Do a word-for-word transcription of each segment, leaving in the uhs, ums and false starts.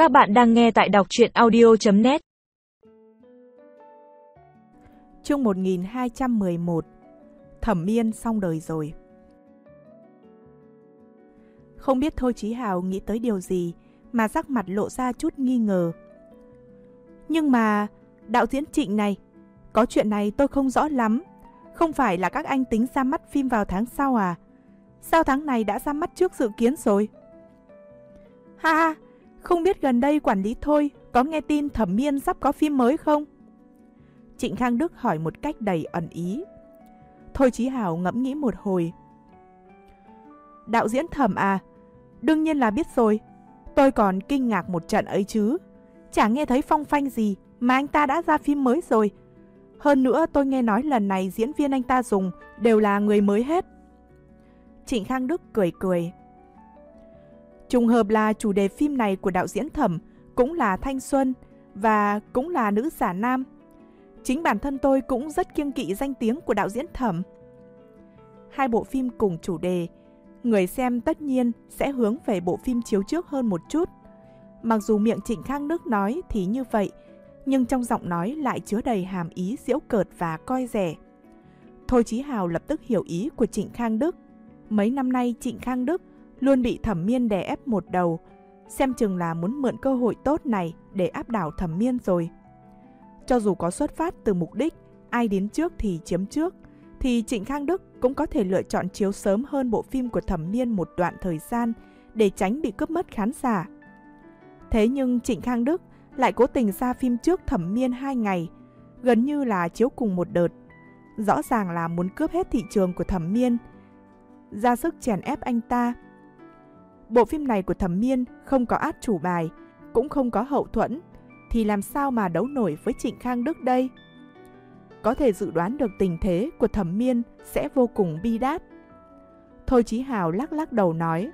Các bạn đang nghe tại đọc truyện audio chấm net. Chương một nghìn hai trăm mười một. Thẩm Miên xong đời rồi. Không biết Thôi Chí Hào nghĩ tới điều gì mà sắc mặt lộ ra chút nghi ngờ. Nhưng mà, đạo diễn Trịnh này, có chuyện này tôi không rõ lắm. Không phải là các anh tính ra mắt phim vào tháng sau à? Sao tháng này đã ra mắt trước dự kiến rồi? Ha ha, không biết gần đây quản lý Thôi có nghe tin Thẩm Miên sắp có phim mới không? Trịnh Khang Đức hỏi một cách đầy ẩn ý. Thôi Chí Hào ngẫm nghĩ một hồi. Đạo diễn Thẩm à? Đương nhiên là biết rồi. Tôi còn kinh ngạc một trận ấy chứ. Chả nghe thấy phong phanh gì mà anh ta đã ra phim mới rồi. Hơn nữa tôi nghe nói lần này diễn viên anh ta dùng đều là người mới hết. Trịnh Khang Đức cười cười. Trùng hợp là chủ đề phim này của đạo diễn Thẩm cũng là thanh xuân và cũng là nữ giả nam. Chính bản thân tôi cũng rất kiêng kỵ danh tiếng của đạo diễn Thẩm. Hai bộ phim cùng chủ đề, người xem tất nhiên sẽ hướng về bộ phim chiếu trước hơn một chút. Mặc dù miệng Trịnh Khang Đức nói thì như vậy, nhưng trong giọng nói lại chứa đầy hàm ý giễu cợt và coi rẻ. Thôi Chí Hào lập tức hiểu ý của Trịnh Khang Đức. Mấy năm nay Trịnh Khang Đức luôn bị Thẩm Miên đè ép một đầu, xem chừng là muốn mượn cơ hội tốt này để áp đảo Thẩm Miên rồi. Cho dù có xuất phát từ mục đích ai đến trước thì chiếm trước, thì Trịnh Khang Đức cũng có thể lựa chọn chiếu sớm hơn bộ phim của Thẩm Miên một đoạn thời gian để tránh bị cướp mất khán giả. Thế nhưng Trịnh Khang Đức lại cố tình ra phim trước Thẩm Miên hai ngày, gần như là chiếu cùng một đợt. Rõ ràng là muốn cướp hết thị trường của Thẩm Miên, ra sức chèn ép anh ta. Bộ phim này của Thẩm Miên không có át chủ bài, cũng không có hậu thuẫn, thì làm sao mà đấu nổi với Trịnh Khang Đức đây? Có thể dự đoán được tình thế của Thẩm Miên sẽ vô cùng bi đát. Thôi Chí Hào lắc lắc đầu nói.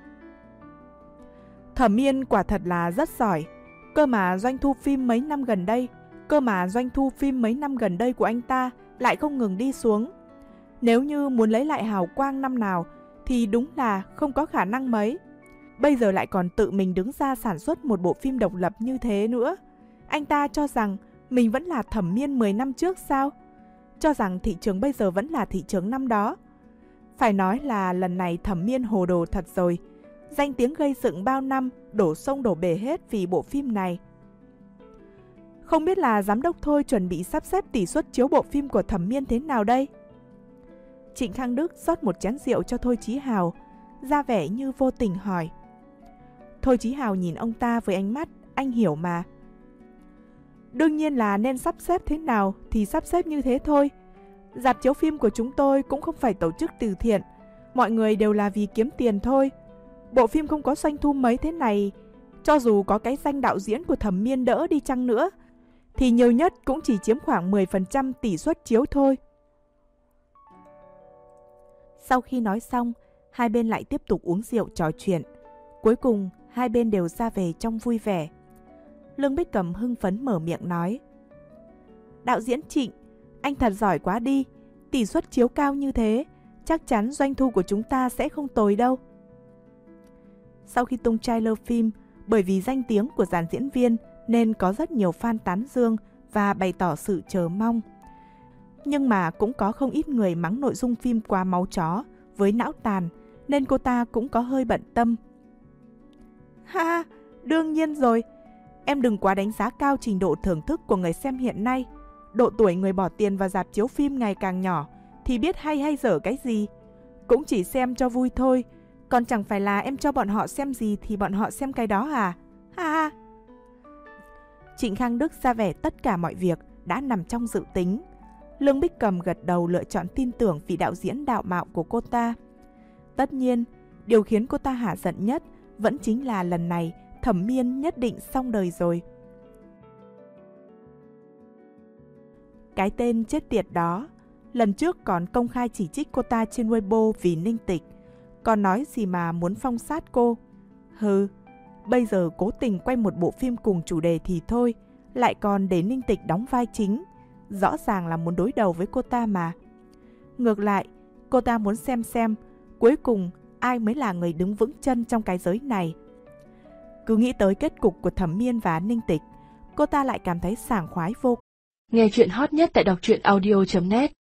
Thẩm Miên quả thật là rất giỏi, cơ mà doanh thu phim mấy năm gần đây, cơ mà doanh thu phim mấy năm gần đây của anh ta lại không ngừng đi xuống. Nếu như muốn lấy lại hào quang năm nào thì đúng là không có khả năng mấy. Bây giờ lại còn tự mình đứng ra sản xuất một bộ phim độc lập như thế nữa. Anh ta cho rằng mình vẫn là Thẩm Miên mười năm trước sao? Cho rằng thị trường bây giờ vẫn là thị trường năm đó. Phải nói là lần này Thẩm Miên hồ đồ thật rồi. Danh tiếng gây dựng bao năm đổ sông đổ bể hết vì bộ phim này. Không biết là giám đốc Thôi chuẩn bị sắp xếp tỷ suất chiếu bộ phim của Thẩm Miên thế nào đây? Trịnh Khang Đức rót một chén rượu cho Thôi Chí Hào, ra vẻ như vô tình hỏi. Thôi Chí Hào nhìn ông ta với ánh mắt anh hiểu mà. Đương nhiên là nên sắp xếp thế nào thì sắp xếp như thế thôi. Rạp chiếu phim của chúng tôi cũng không phải tổ chức từ thiện, mọi người đều là vì kiếm tiền thôi. Bộ phim không có doanh thu mấy thế này, cho dù có cái danh đạo diễn của Thẩm Miên đỡ đi chăng nữa, thì nhiều nhất cũng chỉ chiếm khoảng mười phần trăm tỷ suất chiếu thôi. Sau khi nói xong, hai bên lại tiếp tục uống rượu trò chuyện. Cuối cùng, hai bên đều ra về trong vui vẻ. Lương Bích Cầm hưng phấn mở miệng nói. Đạo diễn Trịnh, anh thật giỏi quá đi. Tỷ suất chiếu cao như thế, chắc chắn doanh thu của chúng ta sẽ không tồi đâu. Sau khi tung trailer phim, bởi vì danh tiếng của dàn diễn viên nên có rất nhiều fan tán dương và bày tỏ sự chờ mong. Nhưng mà cũng có không ít người mắng nội dung phim quá máu chó, với não tàn, nên cô ta cũng có hơi bận tâm. Ha, đương nhiên rồi. Em đừng quá đánh giá cao trình độ thưởng thức của người xem hiện nay. Độ tuổi người bỏ tiền vào rạp chiếu phim ngày càng nhỏ thì biết hay hay dở cái gì. Cũng chỉ xem cho vui thôi. Còn chẳng phải là em cho bọn họ xem gì thì bọn họ xem cái đó à? Ha ha. Trịnh Khang Đức ra vẻ tất cả mọi việc đã nằm trong dự tính. Lương Bích Cầm gật đầu lựa chọn tin tưởng vị đạo diễn đạo mạo của cô ta. Tất nhiên, điều khiến cô ta hả giận nhất vẫn chính là lần này Thẩm Miên nhất định xong đời rồi. Cái tên chết tiệt đó, lần trước còn công khai chỉ trích cô ta trên Weibo vì ninh tịch, còn nói gì mà muốn phong sát cô. Hừ, bây giờ cố tình quay một bộ phim cùng chủ đề thì thôi, lại còn để ninh tịch đóng vai chính. Rõ ràng là muốn đối đầu với cô ta mà. Ngược lại, cô ta muốn xem xem cuối cùng ai mới là người đứng vững chân trong cái giới này. Cứ nghĩ tới kết cục của Thẩm Miên và Ninh Tịch, cô ta lại cảm thấy sảng khoái vô cùng. Nghe chuyện hot nhất tại đọc truyện audio chấm net.